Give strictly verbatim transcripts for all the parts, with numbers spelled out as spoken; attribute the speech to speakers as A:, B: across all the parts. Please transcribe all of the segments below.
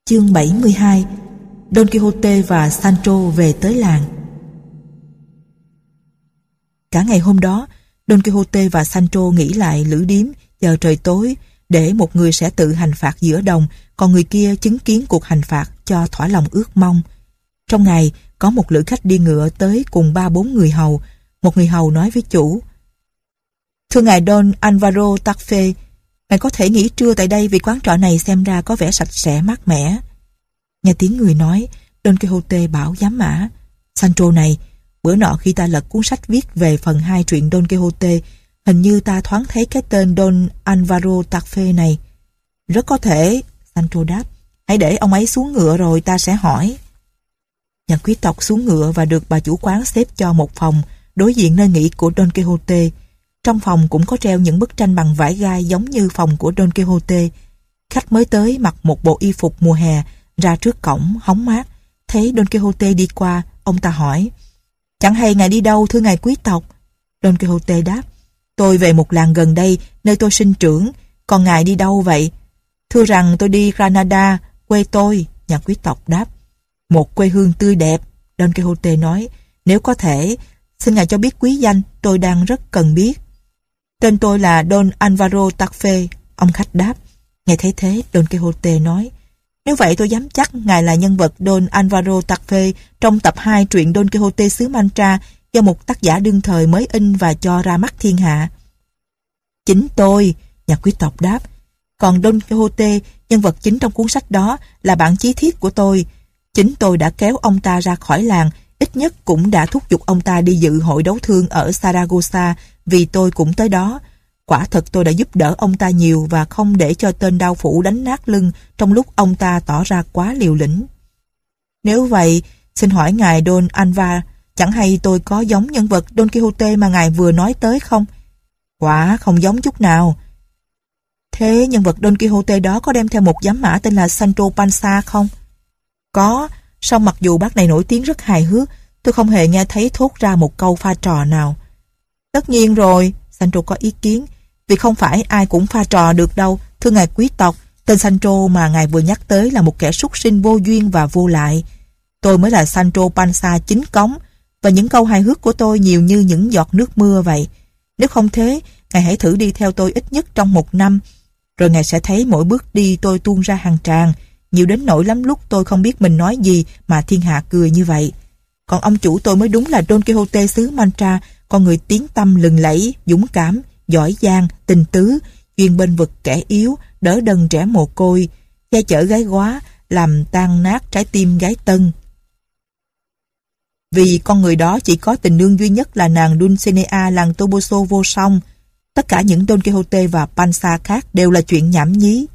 A: Chương bảy mươi hai. Don Quixote và Sancho về tới làng. Cả ngày hôm đó, Don Quixote và Sancho nghỉ lại lữ điếm chờ trời tối, để một người sẽ tự hành phạt giữa đồng, còn người kia chứng kiến cuộc hành phạt cho thỏa lòng ước mong. Trong ngày, có một lữ khách đi ngựa tới cùng ba bốn người hầu. Một người hầu nói với chủ: "Thưa ngài Don Alvaro Tarfe, ngài có thể nghỉ trưa tại đây vì quán trọ này xem ra có vẻ sạch sẽ mát mẻ." Nghe tiếng người nói, Don Quixote bảo giám mã: "Sancho này, bữa nọ khi ta lật cuốn sách viết về phần hai truyện Don Quixote, hình như ta thoáng thấy cái tên Don Alvaro Tarfe này." "Rất có thể," Sancho đáp. "Hãy để ông ấy xuống ngựa rồi ta sẽ hỏi." Nhà quý tộc xuống ngựa và được bà chủ quán xếp cho một phòng đối diện nơi nghỉ của Don Quixote. Trong phòng cũng có treo những bức tranh bằng vải gai giống như phòng của Don Quixote. Khách mới tới mặc một bộ y phục mùa hè, ra trước cổng hóng mát. Thấy Don Quixote đi qua, ông ta hỏi: "Chẳng hay ngài đi đâu thưa ngài quý tộc?" Don Quixote đáp: "Tôi về một làng gần đây, nơi tôi sinh trưởng. Còn ngài đi đâu vậy?" "Thưa rằng tôi đi Granada, quê tôi," nhà quý tộc đáp. "Một quê hương tươi đẹp," Don Quixote nói. "Nếu có thể, xin ngài cho biết quý danh, tôi đang rất cần biết." "Tên tôi là Don Alvaro Tarfe," ông khách đáp. Nghe thấy thế, Don Quixote nói: "Nếu vậy tôi dám chắc ngài là nhân vật Don Alvaro Tarfe trong tập hai truyện Don Quixote xứ Mancha do một tác giả đương thời mới in và cho ra mắt thiên hạ." "Chính tôi," nhà quý tộc đáp. "Còn Don Quixote, nhân vật chính trong cuốn sách đó, là bạn chí thiết của tôi. Chính tôi đã kéo ông ta ra khỏi làng, ít nhất cũng đã thúc giục ông ta đi dự hội đấu thương ở Saragossa, vì tôi cũng tới đó. Quả thật tôi đã giúp đỡ ông ta nhiều và không để cho tên đao phủ đánh nát lưng trong lúc ông ta tỏ ra quá liều lĩnh." "Nếu vậy, xin hỏi ngài Don Alva, chẳng hay tôi có giống nhân vật Don Quixote mà ngài vừa nói tới không?" "Quả không giống chút nào." "Thế nhân vật Don Quixote đó có đem theo một giám mã tên là Sancho Panza không?" "Có, song mặc dù bác này nổi tiếng rất hài hước, tôi không hề nghe thấy thốt ra một câu pha trò nào." "Tất nhiên rồi," Sancho có ý kiến, "vì không phải ai cũng pha trò được đâu, thưa ngài quý tộc. Tên Sancho mà ngài vừa nhắc tới là một kẻ súc sinh vô duyên và vô lại. Tôi mới là Sancho Panza chính cống, và những câu hài hước của tôi nhiều như những giọt nước mưa vậy. Nếu không thế, ngài hãy thử đi theo tôi ít nhất trong một năm, rồi ngài sẽ thấy mỗi bước đi tôi tuôn ra hàng tràng, nhiều đến nỗi lắm lúc tôi không biết mình nói gì mà thiên hạ cười như vậy. Còn ông chủ tôi mới đúng là Don Quixote xứ Mancha, con người tiếng tăm lừng lẫy, dũng cảm, giỏi giang, tình tứ, chuyên bênh vực kẻ yếu, đỡ đần trẻ mồ côi, che chở gái góa, làm tan nát trái tim gái tân. Vì con người đó chỉ có tình nương duy nhất là nàng Dulcinea làng Toboso vô song. Tất cả những Don Quixote và Panza khác đều là chuyện nhảm nhí."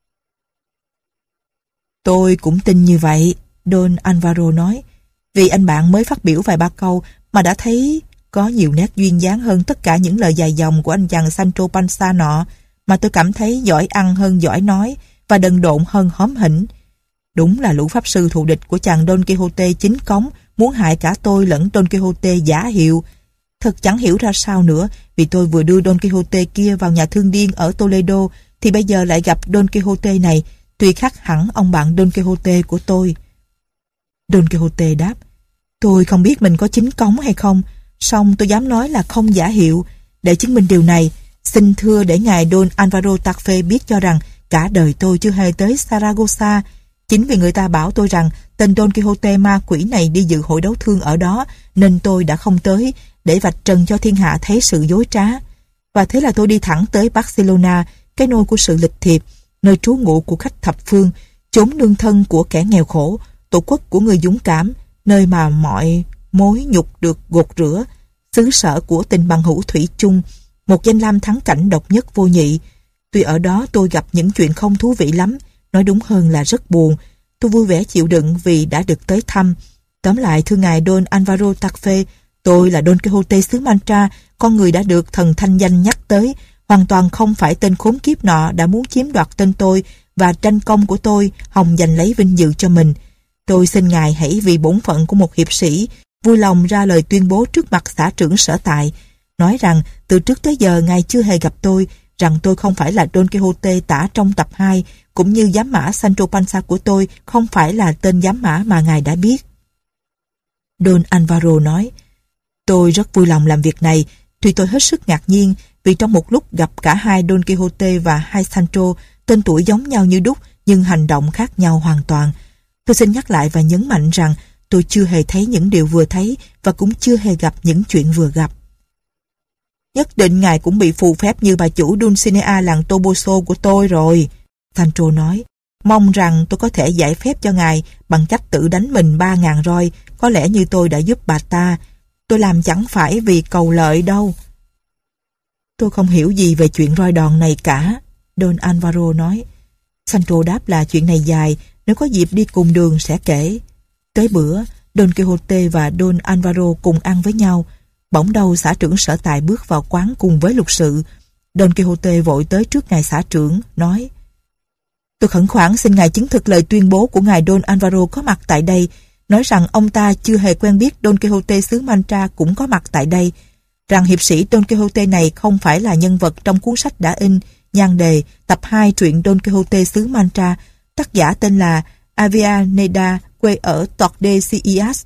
A: "Tôi cũng tin như vậy," Don Alvaro nói, "vì anh bạn mới phát biểu vài ba câu mà đã thấy có nhiều nét duyên dáng hơn tất cả những lời dài dòng của anh chàng Sancho Panza nọ, mà tôi cảm thấy giỏi ăn hơn giỏi nói và đần độn hơn hóm hỉnh. Đúng là lũ pháp sư thù địch của chàng Don Quixote chính cống muốn hại cả tôi lẫn Don Quixote giả hiệu. Thật chẳng hiểu ra sao nữa, vì tôi vừa đưa Don Quixote kia vào nhà thương điên ở Toledo thì bây giờ lại gặp Don Quixote này, tuy khác hẳn ông bạn Don Quixote của tôi." Don Quixote đáp: "Tôi không biết mình có chính cống hay không, song tôi dám nói là không giả hiệu. Để chứng minh điều này, xin thưa để ngài Don Alvaro Tarfe biết cho rằng cả đời tôi chưa hề tới Saragossa. Chính vì người ta bảo tôi rằng tên Don Quixote ma quỷ này đi dự hội đấu thương ở đó, nên tôi đã không tới, để vạch trần cho thiên hạ thấy sự dối trá. Và thế là tôi đi thẳng tới Barcelona, cái nôi của sự lịch thiệp, nơi trú ngụ của khách thập phương, chốn nương thân của kẻ nghèo khổ, tổ quốc của người dũng cảm, nơi mà mọi mối nhục được gột rửa, xứ sở của tình bằng hữu thủy chung, một danh lam thắng cảnh độc nhất vô nhị. Tuy ở đó tôi gặp những chuyện không thú vị lắm, nói đúng hơn là rất buồn. Tôi vui vẻ chịu đựng vì đã được tới thăm. Tóm lại thưa ngài Don Alvaro Tarfe, tôi là Don Quixote xứ Mancha, con người đã được thần thanh danh nhắc tới, hoàn toàn không phải tên khốn kiếp nọ đã muốn chiếm đoạt tên tôi và tranh công của tôi, hòng giành lấy vinh dự cho mình. Tôi xin ngài hãy vì bổn phận của một hiệp sĩ vui lòng ra lời tuyên bố trước mặt xã trưởng sở tại, nói rằng từ trước tới giờ ngài chưa hề gặp tôi, rằng tôi không phải là Don Quixote tả trong tập hai, cũng như giám mã Sancho Panza của tôi không phải là tên giám mã mà ngài đã biết. Don Alvaro nói, tôi rất vui lòng làm việc này, tuy tôi hết sức ngạc nhiên vì trong một lúc gặp cả hai Don Quixote và hai Sancho, tên tuổi giống nhau như đúc nhưng hành động khác nhau hoàn toàn. Tôi xin nhắc lại và nhấn mạnh rằng tôi chưa hề thấy những điều vừa thấy và cũng chưa hề gặp những chuyện vừa gặp. Nhất định ngài cũng bị phù phép như bà chủ Dulcinea làng Toboso của tôi rồi, Sancho nói. Mong rằng tôi có thể giải phép cho ngài bằng cách tự đánh mình ba ngàn roi, có lẽ như tôi đã giúp bà ta. Tôi làm chẳng phải vì cầu lợi đâu. Tôi không hiểu gì về chuyện roi đòn này cả, Don Alvaro nói. Sancho đáp là chuyện này dài, nếu có dịp đi cùng đường sẽ kể. Tới bữa, Don Quixote và Don Alvaro cùng ăn với nhau. Bỗng đâu xã trưởng sở tài bước vào quán cùng với lục sự. Don Quixote vội tới trước ngài xã trưởng, nói: Tôi khẩn khoản xin ngài chứng thực lời tuyên bố của ngài Don Alvaro có mặt tại đây, nói rằng ông ta chưa hề quen biết Don Quixote xứ Mancha cũng có mặt tại đây, rằng hiệp sĩ Don Quixote này không phải là nhân vật trong cuốn sách đã in, nhan đề tập hai truyện Don Quixote xứ Mancha, tác giả tên là Avellaneda, quê ở Tordesillas.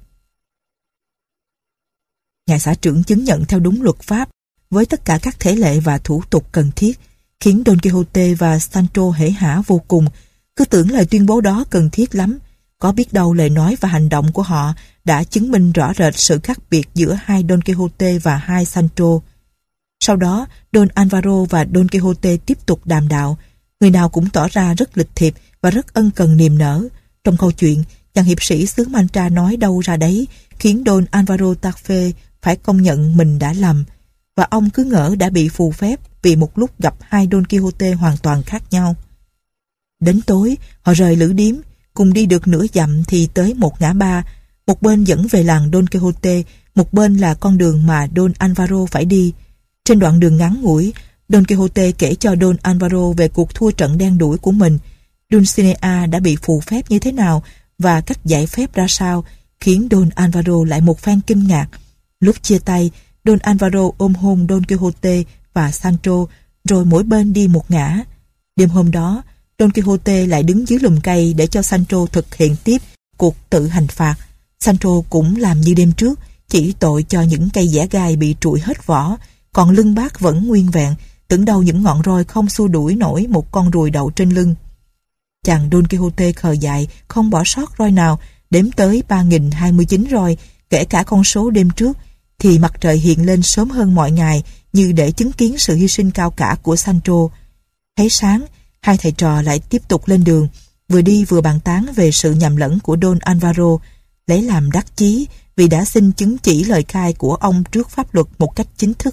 A: Ngài xã trưởng chứng nhận theo đúng luật pháp, với tất cả các thể lệ và thủ tục cần thiết, khiến Don Quixote và Sancho hể hả vô cùng, cứ tưởng lời tuyên bố đó cần thiết lắm. Có biết đâu lời nói và hành động của họ đã chứng minh rõ rệt sự khác biệt giữa hai Don Quixote và hai Sancho. Sau đó, Don Alvaro và Don Quixote tiếp tục đàm đạo. Người nào cũng tỏ ra rất lịch thiệp và rất ân cần niềm nở. Trong câu chuyện, chàng hiệp sĩ xứ Mancha nói đâu ra đấy, khiến Don Alvaro Tarfe phải công nhận mình đã lầm, và ông cứ ngỡ đã bị phù phép vì một lúc gặp hai Don Quixote hoàn toàn khác nhau. Đến tối, họ rời lữ điếm, cùng đi được nửa dặm thì tới một ngã ba, một bên dẫn về làng Don Quixote, một bên là con đường mà Don Alvaro phải đi. Trên đoạn đường ngắn ngủi, Don Quixote kể cho Don Alvaro về cuộc thua trận đen đủi của mình, Dulcinea đã bị phù phép như thế nào và cách giải phép ra sao, khiến Don Alvaro lại một phen kinh ngạc. Lúc chia tay, Don Alvaro ôm hôn Don Quixote và Sancho, rồi mỗi bên đi một ngã. Đêm hôm đó, Don Quixote lại đứng dưới lùm cây để cho Sancho thực hiện tiếp cuộc tự hành phạt. Sancho cũng làm như đêm trước, chỉ tội cho những cây dẻ gai bị trụi hết vỏ, còn lưng bác vẫn nguyên vẹn, tưởng đâu những ngọn roi không xua đuổi nổi một con ruồi đậu trên lưng. Chàng Don Quixote khờ dại, không bỏ sót roi nào, đếm tới ba nghìn hai mươi chín roi, kể cả con số đêm trước, thì mặt trời hiện lên sớm hơn mọi ngày như để chứng kiến sự hy sinh cao cả của Sancho. Thấy sáng, hai thầy trò lại tiếp tục lên đường, vừa đi vừa bàn tán về sự nhầm lẫn của Don Alvaro, lấy làm đắc chí vì đã xin chứng chỉ lời khai của ông trước pháp luật một cách chính thức.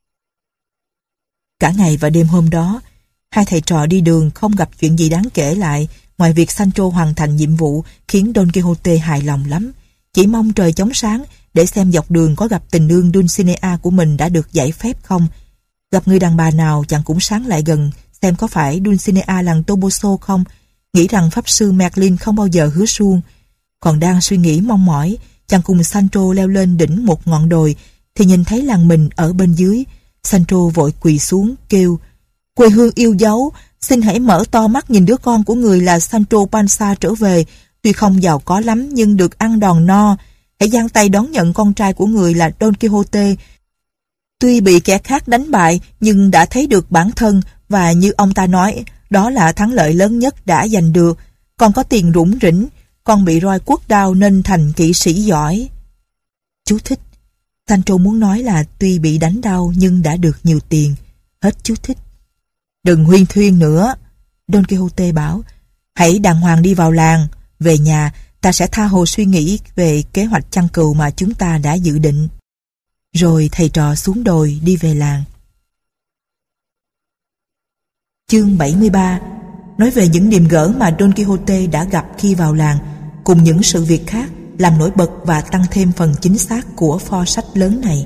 A: Cả ngày và đêm hôm đó, hai thầy trò đi đường không gặp chuyện gì đáng kể lại, ngoài việc Sancho hoàn thành nhiệm vụ khiến Don Quixote hài lòng lắm, chỉ mong trời chóng sáng để xem dọc đường có gặp tình nương Dulcinea của mình đã được giải phép không. Gặp người đàn bà nào chàng cũng sáng lại gần xem có phải Dulcinea làng Toboso không, nghĩ rằng pháp sư Merlin không bao giờ hứa suông. Còn đang suy nghĩ mong mỏi, chàng cùng Sancho leo lên đỉnh một ngọn đồi thì nhìn thấy làng mình ở bên dưới. Sancho vội quỳ xuống kêu: Quê hương yêu dấu, xin hãy mở to mắt nhìn đứa con của người là Sancho Panza trở về, tuy không giàu có lắm nhưng được ăn đòn no. Hãy giang tay đón nhận con trai của người là Don Quixote. Tuy bị kẻ khác đánh bại nhưng đã thấy được bản thân, và như ông ta nói, đó là thắng lợi lớn nhất đã giành được. Con có tiền rủng rỉnh, con bị roi quất đao nên thành kỵ sĩ giỏi. Chú thích: Sancho muốn nói là tuy bị đánh đau nhưng đã được nhiều tiền. Hết chú thích. Đừng huyên thuyên nữa, Don Quixote bảo. Hãy đàng hoàng đi vào làng. Về nhà ta sẽ tha hồ suy nghĩ về kế hoạch chăn cừu mà chúng ta đã dự định. Rồi thầy trò xuống đồi đi về làng. Chương bảy mươi ba nói về những điềm gỡ mà Don Quixote đã gặp khi vào làng, cùng những sự việc khác làm nổi bật và tăng thêm phần chính xác của pho sách lớn này.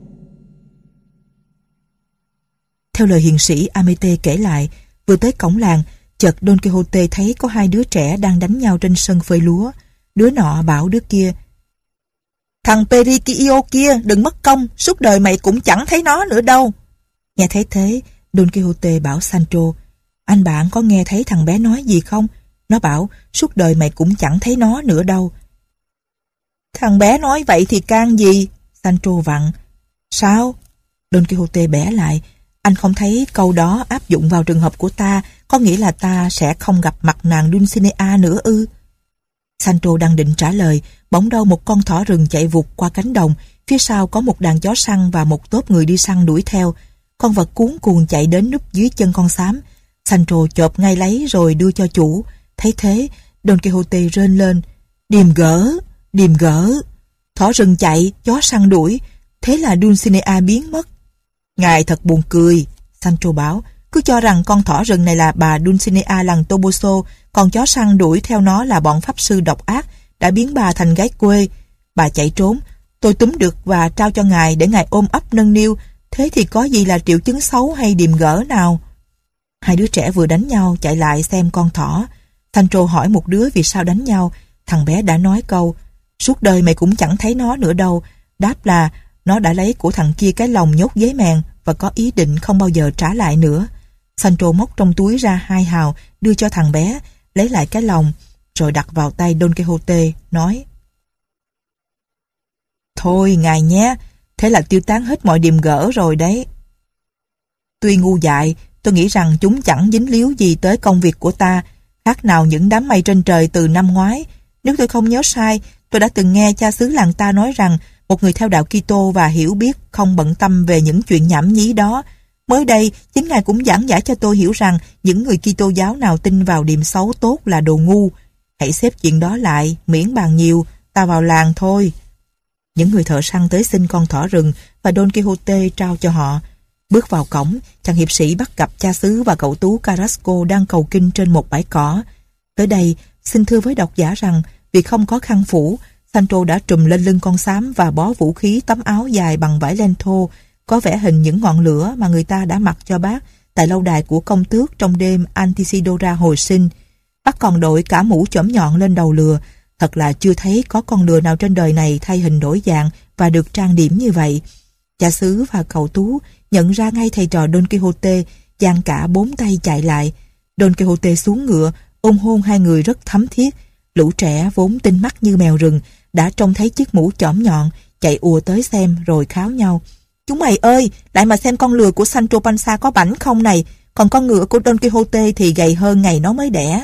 A: Theo lời hiền sĩ Amete kể lại, vừa tới cổng làng, chợt Don Quixote thấy có hai đứa trẻ đang đánh nhau trên sân phơi lúa. Đứa nọ bảo đứa kia: Thằng Periquillo kia đừng mất công, suốt đời mày cũng chẳng thấy nó nữa đâu. Nghe thấy thế, Don Quixote bảo Sancho, anh bạn có nghe thấy thằng bé nói gì không? Nó bảo suốt đời mày cũng chẳng thấy nó nữa đâu. Thằng bé nói vậy thì can gì? Sancho vặn. Sao? Don Quixote bẻ lại. Anh không thấy câu đó áp dụng vào trường hợp của ta, có nghĩa là ta sẽ không gặp mặt nàng Dulcinea nữa ư? Sancho đang định trả lời, bỗng đâu một con thỏ rừng chạy vụt qua cánh đồng, phía sau có một đàn chó săn và một tốp người đi săn đuổi theo. Con vật cuống cuồng chạy đến núp dưới chân con xám. Sancho chộp ngay lấy rồi đưa cho chủ. Thấy thế, Don Quixote rên lên, điềm gỡ, điềm gỡ. Thỏ rừng chạy, chó săn đuổi, thế là Dulcinea biến mất. Ngài thật buồn cười, Sancho bảo, cứ cho rằng con thỏ rừng này là bà Dulcinea làng Toboso, còn chó săn đuổi theo nó là bọn pháp sư độc ác, đã biến bà thành gái quê. Bà chạy trốn, tôi túm được và trao cho ngài để ngài ôm ấp nâng niu, thế thì có gì là triệu chứng xấu hay điềm gỡ nào? Hai đứa trẻ vừa đánh nhau chạy lại xem con thỏ. Sancho hỏi một đứa vì sao đánh nhau. Thằng bé đã nói câu, suốt đời mày cũng chẳng thấy nó nữa đâu. Đáp là nó đã lấy của thằng kia cái lồng nhốt giấy mèn và có ý định không bao giờ trả lại nữa. Sancho móc trong túi ra hai hào đưa cho thằng bé, lấy lại cái lồng rồi đặt vào tay Don Quixote, nói: Thôi ngài nhé, thế là tiêu tán hết mọi điềm gỡ rồi đấy. Tuy ngu dại, tôi nghĩ rằng chúng chẳng dính líu gì tới công việc của ta, khác nào những đám mây trên trời từ năm ngoái. Nếu tôi không nhớ sai, tôi đã từng nghe cha xứ làng ta nói rằng một người theo đạo Kitô và hiểu biết không bận tâm về những chuyện nhảm nhí đó. Mới đây, chính ngài cũng giảng giải cho tôi hiểu rằng những người Kitô giáo nào tin vào điềm xấu tốt là đồ ngu. Hãy xếp chuyện đó lại, miễn bàn nhiều, ta vào làng thôi. Những người thợ săn tới xin con thỏ rừng và Don Quixote trao cho họ. Bước vào cổng, chàng hiệp sĩ bắt gặp cha xứ và cậu tú Carrasco đang cầu kinh trên một bãi cỏ. Tới đây, xin thưa với độc giả rằng vì không có khăn phủ, Sancho đã trùm lên lưng con xám và bó vũ khí tấm áo dài bằng vải len thô, có vẽ hình những ngọn lửa mà người ta đã mặc cho bác tại lâu đài của công tước trong đêm Altisidora hồi sinh. Bác còn đội cả mũ chỏm nhọn lên đầu lừa. Thật là chưa thấy có con lừa nào trên đời này thay hình đổi dạng và được trang điểm như vậy. Cha xứ và cậu tú nhận ra ngay thầy trò Don Quixote, dang cả bốn tay chạy lại. Don Quixote xuống ngựa, ôm hôn hai người rất thấm thiết. Lũ trẻ vốn tinh mắt như mèo rừng đã trông thấy chiếc mũ chỏm nhọn, chạy ùa tới xem rồi kháo nhau: Chúng mày ơi, lại mà xem con lừa của Sancho Panza có bảnh không này, còn con ngựa của Don Quixote thì gầy hơn ngày nó mới đẻ.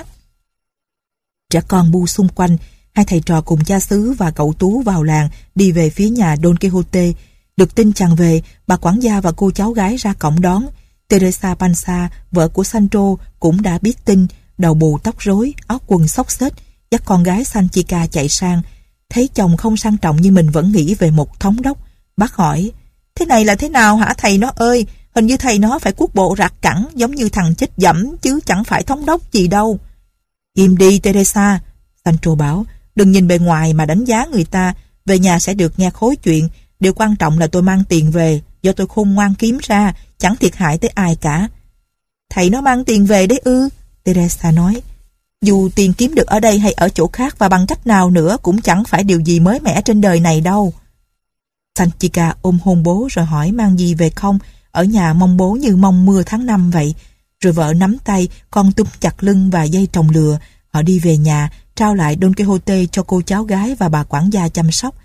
A: Trẻ con bu xung quanh. Hai thầy trò cùng cha xứ và cậu tú vào làng, đi về phía nhà Don Quixote. Được tin chàng về, bà quản gia và cô cháu gái ra cổng đón. Teresa Panza, vợ của Sancho, cũng đã biết tin, đầu bù tóc rối, áo quần xốc xếch, dắt con gái Sanchica chạy sang. Thấy chồng không sang trọng nhưng mình vẫn nghĩ về một thống đốc. Bác hỏi: Thế này là thế nào hả thầy nó ơi? Hình như thầy nó phải cuốc bộ rạc cẳng giống như thằng chết dẫm chứ chẳng phải thống đốc gì đâu. Im đi Teresa, Sancho bảo, đừng nhìn bề ngoài mà đánh giá người ta. Về nhà sẽ được nghe khối chuyện. Điều quan trọng là tôi mang tiền về, do tôi khôn ngoan kiếm ra, chẳng thiệt hại tới ai cả. Thầy nó mang tiền về đấy ư? Teresa nói. Dù tiền kiếm được ở đây hay ở chỗ khác và bằng cách nào nữa cũng chẳng phải điều gì mới mẻ trên đời này đâu. Sanchica ôm hôn bố rồi hỏi mang gì về không. Ở nhà mong bố như mong mưa tháng năm vậy. Rồi vợ nắm tay, con túm chặt lưng và dây trồng lừa. Họ đi về nhà, trao lại Don Quixote cho cô cháu gái và bà quản gia chăm sóc,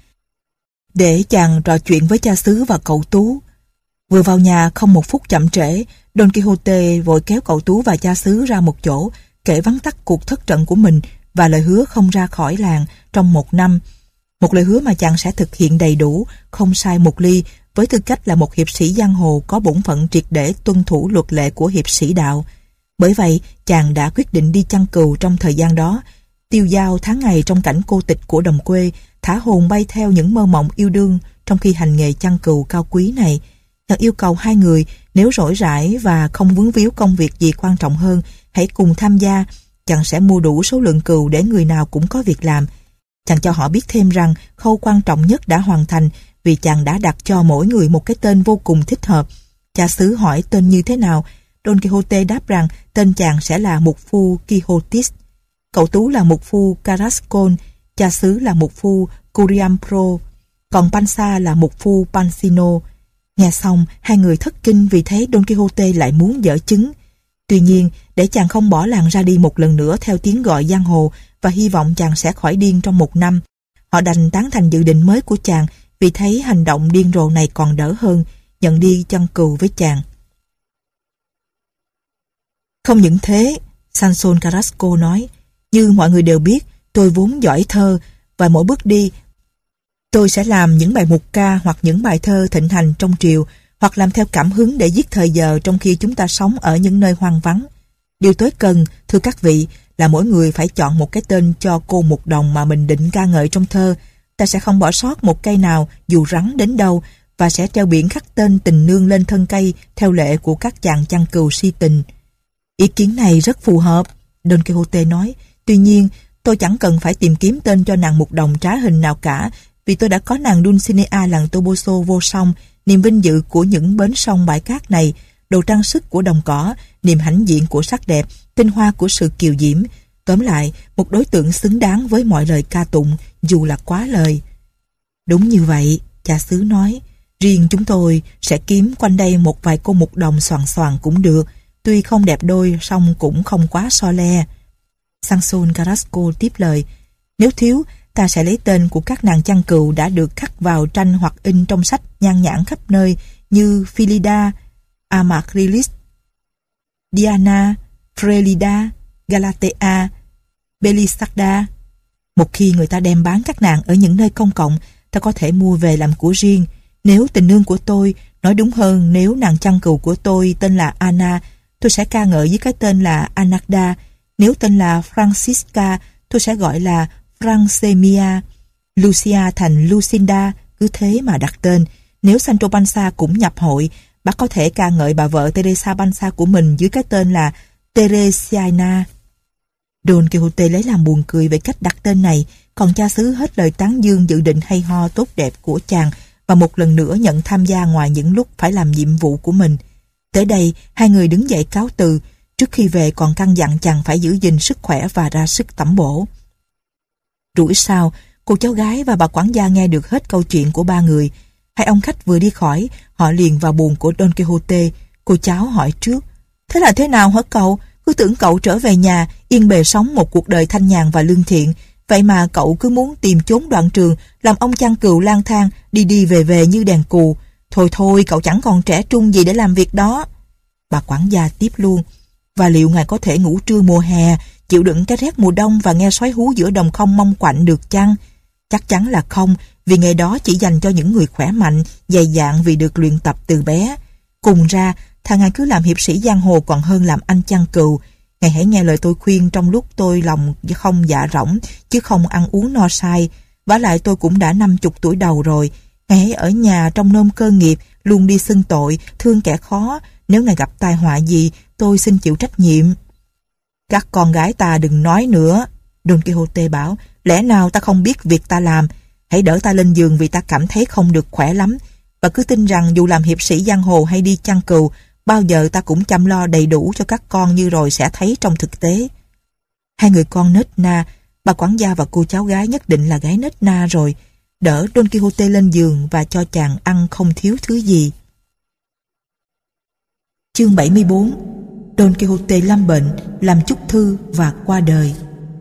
A: để chàng trò chuyện với cha xứ và cậu tú. Vừa vào nhà không một phút chậm trễ, Don Quixote vội kéo cậu tú và cha xứ ra một chỗ, kể vắn tắt cuộc thất trận của mình và lời hứa không ra khỏi làng trong một năm. Một lời hứa mà chàng sẽ thực hiện đầy đủ, không sai một ly, với tư cách là một hiệp sĩ giang hồ có bổn phận triệt để tuân thủ luật lệ của hiệp sĩ đạo. Bởi vậy, chàng đã quyết định đi chăn cừu trong thời gian đó, tiêu dao tháng ngày trong cảnh cô tịch của đồng quê, thả hồn bay theo những mơ mộng yêu đương trong khi hành nghề chăn cừu cao quý này. Chàng yêu cầu hai người, nếu rỗi rãi và không vướng víu công việc gì quan trọng hơn, hãy cùng tham gia. Chàng sẽ mua đủ số lượng cừu để người nào cũng có việc làm. Chàng cho họ biết thêm rằng khâu quan trọng nhất đã hoàn thành vì chàng đã đặt cho mỗi người một cái tên vô cùng thích hợp. Cha xứ hỏi tên như thế nào. Don Quixote đáp rằng tên chàng sẽ là mục phu Quixotis, cậu tú là mục phu Carrascon, cha xứ là mục phu Curiampro, còn Panza là mục phu Pansino. Nghe xong, hai người thất kinh vì thấy Don Quixote lại muốn giở chứng. Tuy nhiên, để chàng không bỏ làng ra đi một lần nữa theo tiếng gọi giang hồ và hy vọng chàng sẽ khỏi điên trong một năm, họ đành tán thành dự định mới của chàng vì thấy hành động điên rồ này còn đỡ hơn nhận đi chăn cừu với chàng. Không những thế, Sanson Carrasco nói, như mọi người đều biết, tôi vốn giỏi thơ và mỗi bước đi tôi sẽ làm những bài mục ca hoặc những bài thơ thịnh hành trong triều, hoặc làm theo cảm hứng để giết thời giờ trong khi chúng ta sống ở những nơi hoang vắng. Điều tôi cần, thưa các vị, là mỗi người phải chọn một cái tên cho cô mục đồng mà mình định ca ngợi trong thơ. Ta sẽ không bỏ sót một cây nào dù rắn đến đâu, và sẽ treo biển khắc tên tình nương lên thân cây theo lệ của các chàng chăn cừu si tình. Ý kiến này rất phù hợp, Don Quixote nói. Tuy nhiên, tôi chẳng cần phải tìm kiếm tên cho nàng mục đồng trá hình nào cả, vì tôi đã có nàng Dulcinea làng Toboso vô song, niềm vinh dự của những bến sông bãi cát này, đồ trang sức của đồng cỏ, niềm hãnh diện của sắc đẹp, tinh hoa của sự kiều diễm. Tóm lại, một đối tượng xứng đáng với mọi lời ca tụng, dù là quá lời. Đúng như vậy, cha xứ nói. Riêng chúng tôi sẽ kiếm quanh đây một vài cô mục đồng xoàn xoàn cũng được, tuy không đẹp đôi, song cũng không quá so le. Sanson Carrasco tiếp lời, nếu thiếu, ta sẽ lấy tên của các nàng chăn cừu đã được khắc vào tranh hoặc in trong sách nhan nhản khắp nơi như Philida, Amaryllis, Diana, Frelida, Galatea, Belisarda. Một khi người ta đem bán các nàng ở những nơi công cộng, ta có thể mua về làm của riêng. Nếu tình nương của tôi, nói đúng hơn nếu nàng chăn cừu của tôi tên là Anna, tôi sẽ ca ngợi với cái tên là Anagda. Nếu tên là Francisca, tôi sẽ gọi là Francemia. Lucia thành Lucinda, cứ thế mà đặt tên. Nếu Sancho Panza cũng nhập hội, bác có thể ca ngợi bà vợ Teresa Panza của mình dưới cái tên là Teresiana. Don Quixote lấy làm buồn cười về cách đặt tên này, còn cha xứ hết lời tán dương dự định hay ho tốt đẹp của chàng và một lần nữa nhận tham gia ngoài những lúc phải làm nhiệm vụ của mình. Tới đây, hai người đứng dậy cáo từ, trước khi về còn căn dặn chàng phải giữ gìn sức khỏe và ra sức tẩm bổ. Rủi sao, cô cháu gái và bà quản gia nghe được hết câu chuyện của ba người. Hai ông khách vừa đi khỏi, họ liền vào buồng của Don Quixote. Cô cháu hỏi trước, thế là thế nào hả cậu? Cứ tưởng cậu trở về nhà, yên bề sống một cuộc đời thanh nhàn và lương thiện. Vậy mà cậu cứ muốn tìm chốn đoạn trường, làm ông chăn cừu lang thang, đi đi về về như đèn cù. Thôi thôi, cậu chẳng còn trẻ trung gì để làm việc đó. Bà quản gia tiếp luôn, và liệu ngài có thể ngủ trưa mùa hè, chịu đựng cái rét mùa đông và nghe xoáy hú giữa đồng không mong quạnh được chăng? Chắc chắn là không, vì ngày đó chỉ dành cho những người khỏe mạnh, dày dạn vì được luyện tập từ bé. Cùng ra, thà ngài cứ làm hiệp sĩ giang hồ còn hơn làm anh chăn cừu. Ngài hãy nghe lời tôi khuyên trong lúc tôi lòng không dạ rỗng, chứ không ăn uống no say. Vả lại tôi cũng đã năm chục tuổi đầu rồi. Ngài hãy ở nhà trong nôm cơ nghiệp, luôn đi xưng tội, thương kẻ khó. Nếu ngài gặp tai họa gì, tôi xin chịu trách nhiệm. Các con gái ta đừng nói nữa, Don Quixote bảo. Lẽ nào ta không biết việc ta làm? Hãy đỡ ta lên giường vì ta cảm thấy không được khỏe lắm. Và cứ tin rằng dù làm hiệp sĩ giang hồ hay đi chăn cừu, bao giờ ta cũng chăm lo đầy đủ cho các con như rồi sẽ thấy trong thực tế. Hai người con nết na, bà quản gia và cô cháu gái nhất định là gái nết na rồi. Đỡ Don Quixote lên giường và cho chàng ăn không thiếu thứ gì. Chương bảy mươi bốn. Don Quixote lâm bệnh, làm chúc thư và qua đời.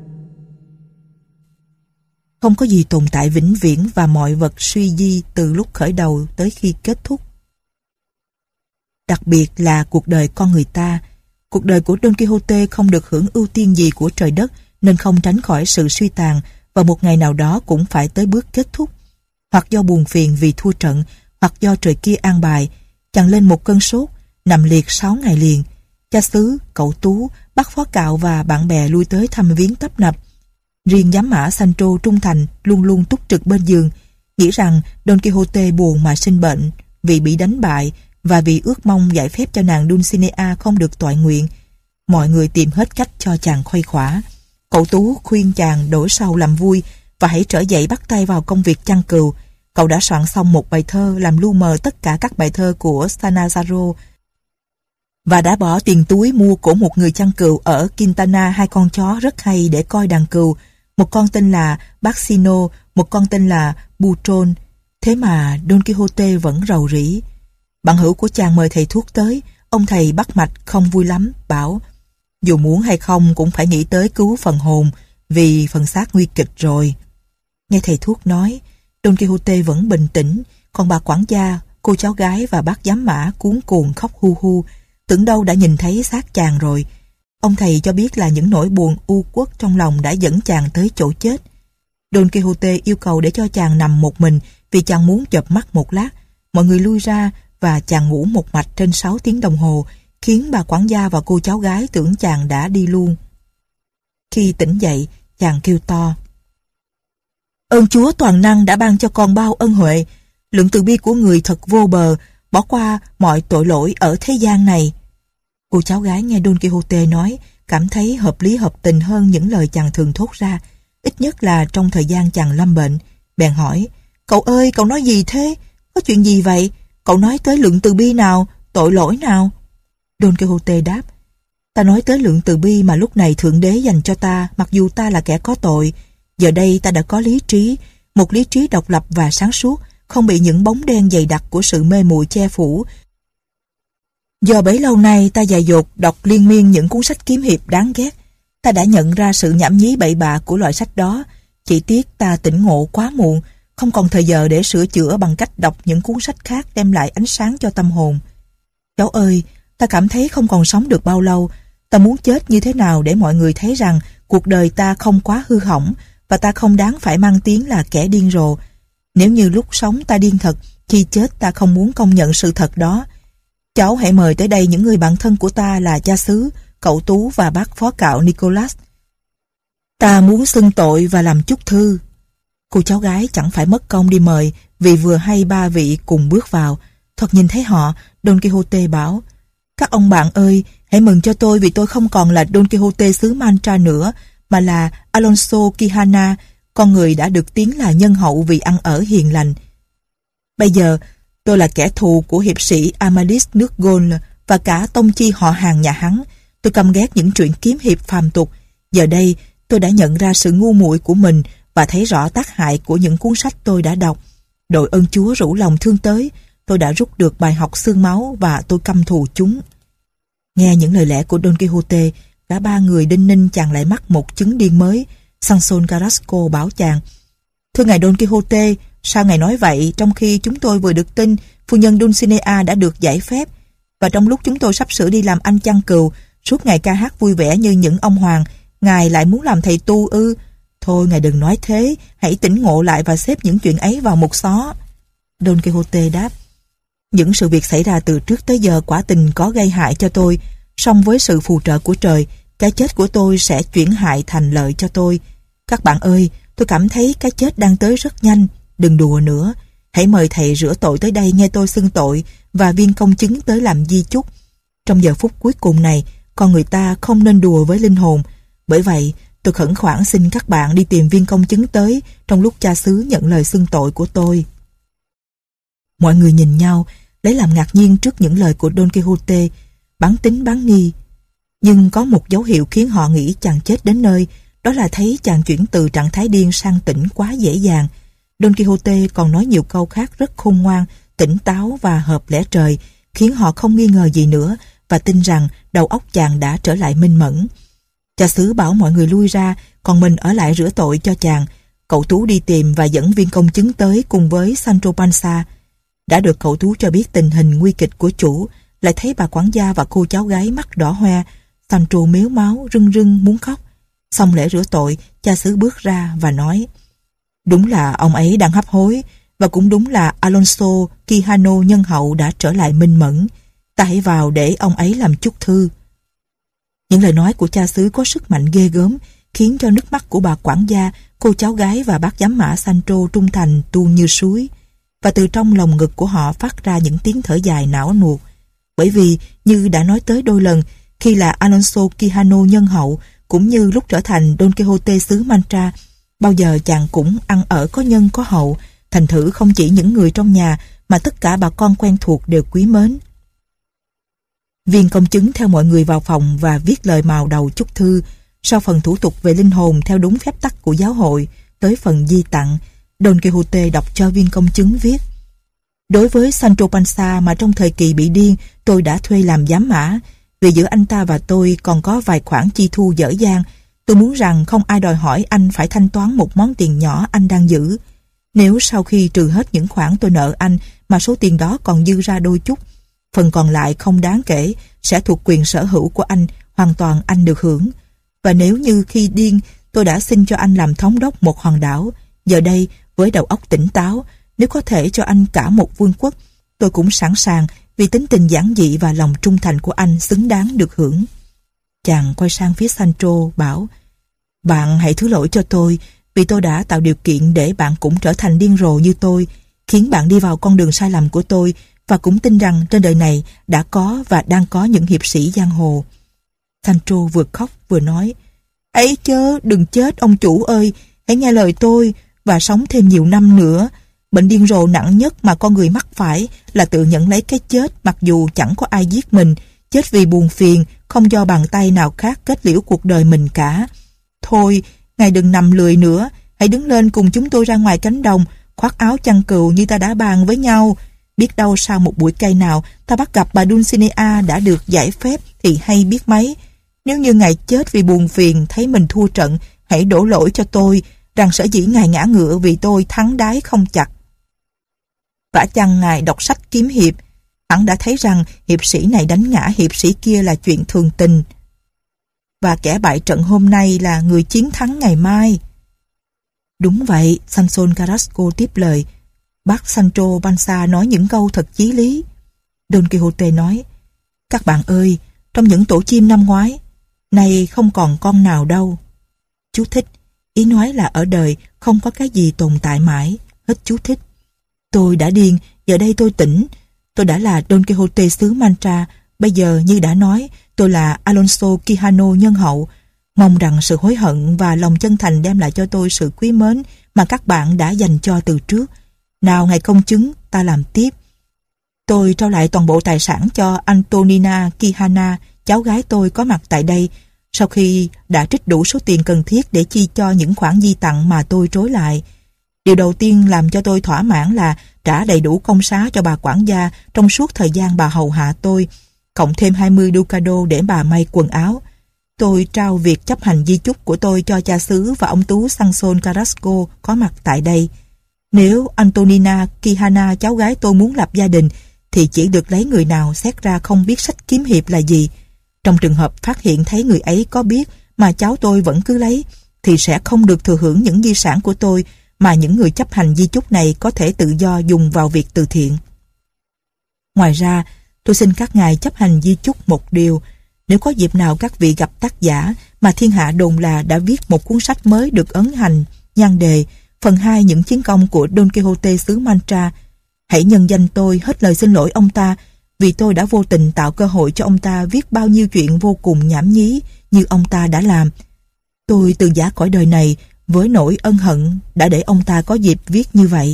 A: Không có gì tồn tại vĩnh viễn và mọi vật suy di từ lúc khởi đầu tới khi kết thúc. Đặc biệt là cuộc đời con người ta. Cuộc đời của Don Quixote không được hưởng ưu tiên gì của trời đất nên không tránh khỏi sự suy tàn và một ngày nào đó cũng phải tới bước kết thúc. Hoặc do buồn phiền vì thua trận, hoặc do trời kia an bài, chàng lên một cơn sốt, nằm liệt sáu ngày liền. Cha xứ, cậu Tú, bác phó cạo và bạn bè lui tới thăm viếng tấp nập. Riêng giám mã Sancho trung thành luôn luôn túc trực bên giường, nghĩ rằng Don Quixote buồn mà sinh bệnh vì bị đánh bại và vì ước mong giải phép cho nàng Dulcinea không được toại nguyện. Mọi người tìm hết cách cho chàng khuây khỏa. Cậu Tú khuyên chàng đổi sau làm vui và hãy trở dậy bắt tay vào công việc chăn cừu. Cậu đã soạn xong một bài thơ làm lu mờ tất cả các bài thơ của Sanazaro và đã bỏ tiền túi mua của một người chăn cừu ở Quintana hai con chó rất hay để coi đàn cừu. Một con tên là Baxino, một con tên là Butrón. Thế mà Don Quixote vẫn rầu rĩ. Bạn hữu của chàng mời thầy thuốc tới. Ông thầy bắt mạch không vui lắm, bảo dù muốn hay không cũng phải nghĩ tới cứu phần hồn, vì phần xác nguy kịch rồi. Nghe thầy thuốc nói, Don Quixote vẫn bình tĩnh, còn bà quản gia, cô cháu gái và bác giám mã cuống cuồng khóc hu hu, tưởng đâu đã nhìn thấy xác chàng rồi. Ông thầy cho biết là những nỗi buồn u uất trong lòng đã dẫn chàng tới chỗ chết. Don Quixote yêu cầu để cho chàng nằm một mình vì chàng muốn chợp mắt một lát. Mọi người lui ra và chàng ngủ một mạch trên sáu tiếng đồng hồ, khiến bà quản gia và cô cháu gái tưởng chàng đã đi luôn. Khi tỉnh dậy, chàng kêu to: Ơn Chúa toàn năng đã ban cho con bao ân huệ, lượng từ bi của người thật vô bờ, bỏ qua mọi tội lỗi ở thế gian này. Cô cháu gái nghe Don Quixote nói, cảm thấy hợp lý hợp tình hơn những lời chàng thường thốt ra, ít nhất là trong thời gian chàng lâm bệnh. Bèn hỏi: Cậu ơi, cậu nói gì thế? Có chuyện gì vậy? Cậu nói tới lượng từ bi nào, tội lỗi nào? Don Quixote đáp: Ta nói tới lượng từ bi mà lúc này Thượng Đế dành cho ta, mặc dù ta là kẻ có tội. Giờ đây ta đã có lý trí, một lý trí độc lập và sáng suốt, không bị những bóng đen dày đặc của sự mê muội che phủ. Do bấy lâu nay ta dại dột đọc liên miên những cuốn sách kiếm hiệp đáng ghét, ta đã nhận ra sự nhảm nhí bậy bạ của loại sách đó. Chỉ tiếc ta tỉnh ngộ quá muộn, không còn thời giờ để sửa chữa bằng cách đọc những cuốn sách khác đem lại ánh sáng cho tâm hồn. Cháu ơi, ta cảm thấy không còn sống được bao lâu. Ta muốn chết như thế nào để mọi người thấy rằng cuộc đời ta không quá hư hỏng và ta không đáng phải mang tiếng là kẻ điên rồ. Nếu như lúc sống ta điên thật, khi chết ta không muốn công nhận sự thật đó. Cháu hãy mời tới đây những người bạn thân của ta là cha xứ, cậu Tú và bác phó cạo Nicholas. Ta muốn xưng tội và làm chúc thư. Cô cháu gái chẳng phải mất công đi mời, vì vừa hay ba vị cùng bước vào. Thoạt nhìn thấy họ, Don Quixote bảo: Các ông bạn ơi, hãy mừng cho tôi vì tôi không còn là Don Quixote xứ Mancha nữa, mà là Alonso Quijana, con người đã được tiếng là nhân hậu vì ăn ở hiền lành. Bây giờ, tôi là kẻ thù của hiệp sĩ Amadis nước Gaul và cả tông chi họ hàng nhà hắn. Tôi căm ghét những chuyện kiếm hiệp phàm tục. Giờ đây, tôi đã nhận ra sự ngu muội của mình và thấy rõ tác hại của những cuốn sách tôi đã đọc. Đội ơn Chúa rủ lòng thương tới, tôi đã rút được bài học xương máu và tôi căm thù chúng. Nghe những lời lẽ của Don Quixote, cả ba người đinh ninh chàng lại mắc một chứng điên mới. Sanson Carrasco bảo chàng: Thưa ngài Don Quixote, sao ngài nói vậy trong khi chúng tôi vừa được tin phu nhân Dulcinea đã được giải phép, và trong lúc chúng tôi sắp sửa đi làm anh chăn cừu, suốt ngày ca hát vui vẻ như những ông hoàng, ngài lại muốn làm thầy tu ư? Thôi ngài đừng nói thế, hãy tỉnh ngộ lại và xếp những chuyện ấy vào một xó. Don Quixote đáp: Những sự việc xảy ra từ trước tới giờ quả tình có gây hại cho tôi, song với sự phù trợ của trời, cái chết của tôi sẽ chuyển hại thành lợi cho tôi. Các bạn ơi, tôi cảm thấy cái chết đang tới rất nhanh. Đừng đùa nữa. Hãy mời thầy rửa tội tới đây nghe tôi xưng tội, và viên công chứng tới làm di chúc. Trong giờ phút cuối cùng này, con người ta không nên đùa với linh hồn. Bởi vậy, tôi khẩn khoản xin các bạn đi tìm viên công chứng tới trong lúc cha xứ nhận lời xưng tội của tôi. Mọi người nhìn nhau, lấy làm ngạc nhiên trước những lời của Don Quixote, bán tín bán nghi. Nhưng có một dấu hiệu khiến họ nghĩ chàng chết đến nơi, đó là thấy chàng chuyển từ trạng thái điên sang tỉnh quá dễ dàng. Don Quixote còn nói nhiều câu khác rất khôn ngoan, tỉnh táo và hợp lẽ trời, khiến họ không nghi ngờ gì nữa và tin rằng đầu óc chàng đã trở lại minh mẫn. Cha xứ bảo mọi người lui ra, còn mình ở lại rửa tội cho chàng. Cậu Tú đi tìm và dẫn viên công chứng tới cùng với Sancho Panza. Đã được cậu Tú cho biết tình hình nguy kịch của chủ, lại thấy bà quản gia và cô cháu gái mắt đỏ hoe. Sancho mếu máu rưng rưng muốn khóc. Xong lễ rửa tội, cha xứ bước ra và nói: Đúng là ông ấy đang hấp hối, và cũng đúng là Alonso Quijano nhân hậu đã trở lại minh mẫn. Ta hãy vào để ông ấy làm chúc thư. Những lời nói của cha xứ có sức mạnh ghê gớm, khiến cho nước mắt của bà quản gia, cô cháu gái và bác giám mã Sancho trung thành tuôn như suối. Và từ trong lồng ngực của họ phát ra những tiếng thở dài não nuột. Bởi vì, như đã nói tới đôi lần, khi là Alonso Quijano nhân hậu, cũng như lúc trở thành Don Quixote xứ Mancha, bao giờ chàng cũng ăn ở có nhân có hậu, thành thử không chỉ những người trong nhà mà tất cả bà con quen thuộc đều quý mến. Viên công chứng theo mọi người vào phòng và viết lời mào đầu chúc thư. Sau phần thủ tục về linh hồn theo đúng phép tắc của giáo hội, tới phần di tặng, Don Quixote đọc cho viên công chứng viết: Đối với Sancho Panza mà trong thời kỳ bị điên tôi đã thuê làm giám mã, vì giữa anh ta và tôi còn có vài khoản chi thu dở dang, tôi muốn rằng không ai đòi hỏi anh phải thanh toán một món tiền nhỏ anh đang giữ. Nếu sau khi trừ hết những khoản tôi nợ anh mà số tiền đó còn dư ra đôi chút, phần còn lại không đáng kể sẽ thuộc quyền sở hữu của anh, hoàn toàn anh được hưởng. Và nếu như khi điên tôi đã xin cho anh làm thống đốc một hòn đảo, giờ đây với đầu óc tỉnh táo, nếu có thể cho anh cả một vương quốc, tôi cũng sẵn sàng, vì tính tình giản dị và lòng trung thành của anh xứng đáng được hưởng. Chàng quay sang phía Sancho bảo: bạn hãy thứ lỗi cho tôi, vì tôi đã tạo điều kiện để bạn cũng trở thành điên rồ như tôi, khiến bạn đi vào con đường sai lầm của tôi, và cũng tin rằng trên đời này đã có và đang có những hiệp sĩ giang hồ. Sancho vừa khóc vừa nói: ấy chớ, đừng chết ông chủ ơi, hãy nghe lời tôi và sống thêm nhiều năm nữa. Bệnh điên rồ nặng nhất mà con người mắc phải là tự nhận lấy cái chết, mặc dù chẳng có ai giết mình, chết vì buồn phiền, không do bàn tay nào khác kết liễu cuộc đời mình cả. Thôi, ngài đừng nằm lười nữa, hãy đứng lên cùng chúng tôi ra ngoài cánh đồng, khoác áo chăn cừu như ta đã bàn với nhau. Biết đâu sau một bụi cây nào ta bắt gặp bà Dulcinea đã được giải phép thì hay biết mấy. Nếu như ngài chết vì buồn phiền, thấy mình thua trận, hãy đổ lỗi cho tôi, rằng sở dĩ ngài ngã ngựa vì tôi thắng đái không chặt. Vả chăng ngài đọc sách kiếm hiệp, hẳn đã thấy rằng hiệp sĩ này đánh ngã hiệp sĩ kia là chuyện thường tình, và kẻ bại trận hôm nay là người chiến thắng ngày mai. Đúng vậy, Sanson Carrasco tiếp lời. Bác Sancho Panza nói những câu thật chí lý. Don Quixote nói: các bạn ơi, trong những tổ chim năm ngoái, nay không còn con nào đâu. Chú thích: ý nói là ở đời không có cái gì tồn tại mãi. Hết chú thích. Tôi đã điên, giờ đây tôi tỉnh. Tôi đã là Don Quixote xứ Mancha. Bây giờ như đã nói, tôi là Alonso Quijano nhân hậu. Mong rằng sự hối hận và lòng chân thành đem lại cho tôi sự quý mến mà các bạn đã dành cho từ trước. Nào ngày công chứng, ta làm tiếp. Tôi trao lại toàn bộ tài sản cho Antonina Quijana, cháu gái tôi có mặt tại đây, sau khi đã trích đủ số tiền cần thiết để chi cho những khoản di tặng mà tôi trối lại. Điều đầu tiên làm cho tôi thỏa mãn là trả đầy đủ công xá cho bà quản gia trong suốt thời gian bà hầu hạ tôi, cộng thêm hai mươi ducado để bà may quần áo. Tôi trao việc chấp hành di chúc của tôi cho cha xứ và ông tú Sanson Carrasco có mặt tại đây. Nếu Antonina Quijana, cháu gái tôi, muốn lập gia đình thì chỉ được lấy người nào xét ra không biết sách kiếm hiệp là gì. Trong trường hợp phát hiện thấy người ấy có biết mà cháu tôi vẫn cứ lấy, thì sẽ không được thừa hưởng những di sản của tôi, mà những người chấp hành di chúc này có thể tự do dùng vào việc từ thiện. Ngoài ra, tôi xin các ngài chấp hành di chúc một điều: nếu có dịp nào các vị gặp tác giả mà thiên hạ đồn là đã viết một cuốn sách mới được ấn hành, nhan đề phần hai những chiến công của Don Quixote xứ Mancha, hãy nhân danh tôi hết lời xin lỗi ông ta, vì tôi đã vô tình tạo cơ hội cho ông ta viết bao nhiêu chuyện vô cùng nhảm nhí như ông ta đã làm. Tôi từ giã cõi đời này với nỗi ân hận đã để ông ta có dịp viết như vậy.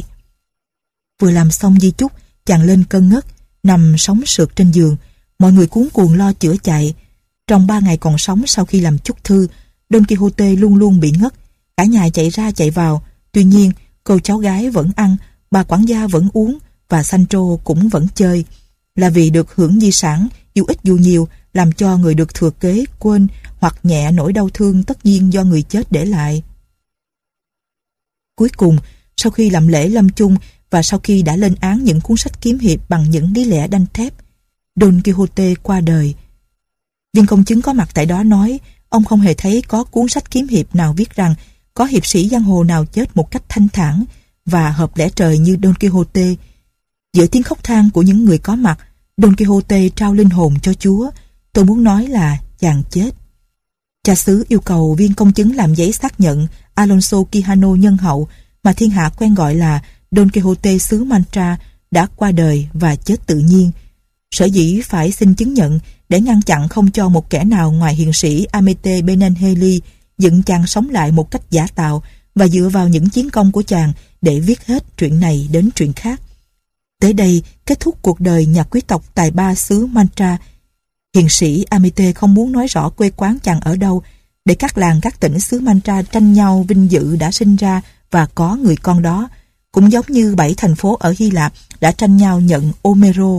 A: Vừa làm xong di chúc, chàng lên cơn ngất, nằm sóng sượt trên giường. Mọi người cuống cuồng lo chữa chạy. Trong ba ngày còn sống sau khi làm chúc thư, Don Quixote luôn luôn bị ngất. Cả nhà chạy ra chạy vào. Tuy nhiên, cô cháu gái vẫn ăn, bà quản gia vẫn uống, và Sancho cũng vẫn chơi. Là vì được hưởng di sản, dù ít dù nhiều, làm cho người được thừa kế quên hoặc nhẹ nỗi đau thương tất nhiên do người chết để lại. Cuối cùng, sau khi làm lễ lâm chung và sau khi đã lên án những cuốn sách kiếm hiệp bằng những lý lẽ đanh thép, Don Quixote qua đời. Viên công chứng có mặt tại đó nói ông không hề thấy có cuốn sách kiếm hiệp nào viết rằng có hiệp sĩ giang hồ nào chết một cách thanh thản và hợp lẽ trời như Don Quixote. Giữa tiếng khóc than của những người có mặt, Don Quixote trao linh hồn cho Chúa. Tôi muốn nói là chàng chết. Cha xứ yêu cầu viên công chứng làm giấy xác nhận Alonso Quijano nhân hậu, mà thiên hạ quen gọi là Don Quixote xứ Mancha, đã qua đời và chết tự nhiên. Sở dĩ phải xin chứng nhận để ngăn chặn không cho một kẻ nào ngoài hiền sĩ Amete Benengeli dựng chàng sống lại một cách giả tạo và dựa vào những chiến công của chàng để viết hết chuyện này đến chuyện khác. Tới đây kết thúc cuộc đời nhà quý tộc tài ba xứ Mancha. Hiền sĩ Amete không muốn nói rõ quê quán chàng ở đâu, để các làng các tỉnh xứ Mancha tranh nhau vinh dự đã sinh ra và có người con đó. cũng giống như bảy thành phố ở Hy Lạp đã tranh nhau nhận Omero.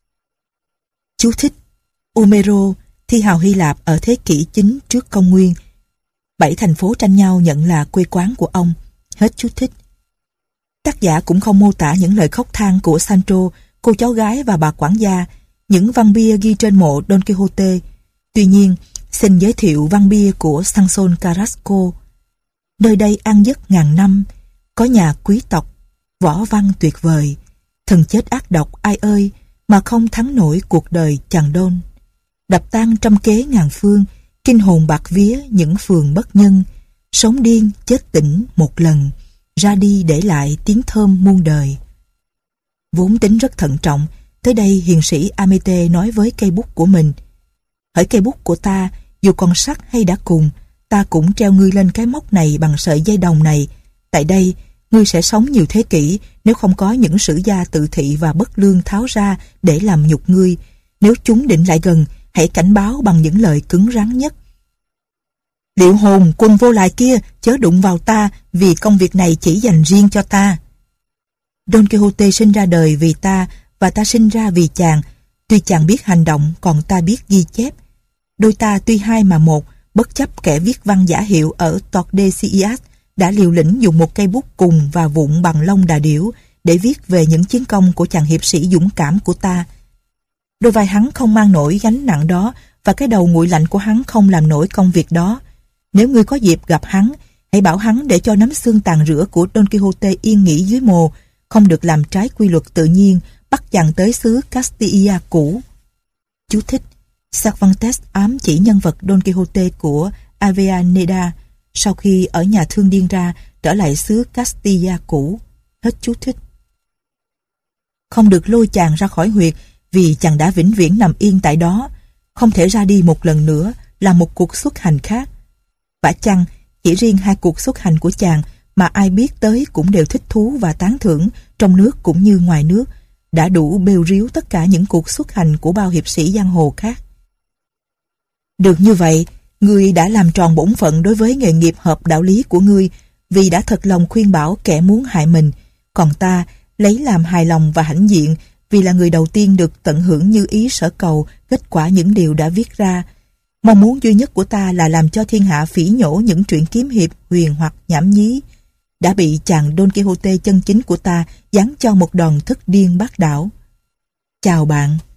A: Chú thích: Omero, thi hào Hy Lạp ở thế kỷ chín trước công nguyên. Bảy thành phố tranh nhau nhận là quê quán của ông. Hết chú thích. Tác giả cũng không mô tả những lời khóc than của Sancho, cô cháu gái và bà quản gia, những văn bia ghi trên mộ Don Quixote. Tuy nhiên, xin giới thiệu văn bia của Sanson Carrasco. Nơi đây an giấc ngàn năm, có nhà quý tộc, võ văn tuyệt vời, thần chết ác độc ai ơi mà không thắng nổi cuộc đời chàng Don. Đập tan trăm kế ngàn phương, kinh hồn bạc vía những phường bất nhân, sống điên chết tỉnh một lần, ra đi để lại tiếng thơm muôn đời. Vốn tính rất thận trọng, tới đây hiền sĩ Amete nói với cây bút của mình: hỡi cây bút của ta, dù còn sắt hay đã cùng, ta cũng treo ngươi lên cái móc này bằng sợi dây đồng này. Tại đây, ngươi sẽ sống nhiều thế kỷ nếu không có những sử gia tự thị và bất lương tháo ra để làm nhục ngươi. Nếu chúng định lại gần, hãy cảnh báo bằng những lời cứng rắn nhất. Liệu hồn quân vô lại kia, chớ đụng vào ta, vì công việc này chỉ dành riêng cho ta. Don Quixote sinh ra đời vì ta, và ta sinh ra vì chàng. Tuy chàng biết hành động, còn ta biết ghi chép. Đôi ta tuy hai mà một, bất chấp kẻ viết văn giả hiệu ở Tordesillas đã liều lĩnh dùng một cây bút cùng và vụn bằng lông đà điểu để viết về những chiến công của chàng hiệp sĩ dũng cảm của ta. Đôi vai hắn không mang nổi gánh nặng đó, và cái đầu nguội lạnh của hắn không làm nổi công việc đó. Nếu ngươi có dịp gặp hắn, hãy bảo hắn để cho nắm xương tàn rữa của Don Quixote yên nghỉ dưới mồ, không được làm trái quy luật tự nhiên, bắt chàng tới xứ Castilla cũ. Chú thích: Cervantes ám chỉ nhân vật Don Quixote của Avellaneda sau khi ở nhà thương điên ra trở lại xứ Castilla cũ. Hết chú thích. Không được lôi chàng ra khỏi huyệt vì chàng đã vĩnh viễn nằm yên tại đó, không thể ra đi một lần nữa là một cuộc xuất hành khác. Vả chăng chỉ riêng hai cuộc xuất hành của chàng mà ai biết tới cũng đều thích thú và tán thưởng, trong nước cũng như ngoài nước, đã đủ bêu ríu tất cả những cuộc xuất hành của bao hiệp sĩ giang hồ khác. Được như vậy, ngươi đã làm tròn bổn phận đối với nghề nghiệp hợp đạo lý của ngươi, vì đã thật lòng khuyên bảo kẻ muốn hại mình. Còn ta lấy làm hài lòng và hãnh diện vì là người đầu tiên được tận hưởng như ý sở cầu kết quả những điều đã viết ra. Mong muốn duy nhất của ta là làm cho thiên hạ phỉ nhổ những truyện kiếm hiệp huyền hoặc nhảm nhí, đã bị chàng Don Quixote chân chính của ta giáng cho một đòn thức điên bác đảo. Chào bạn.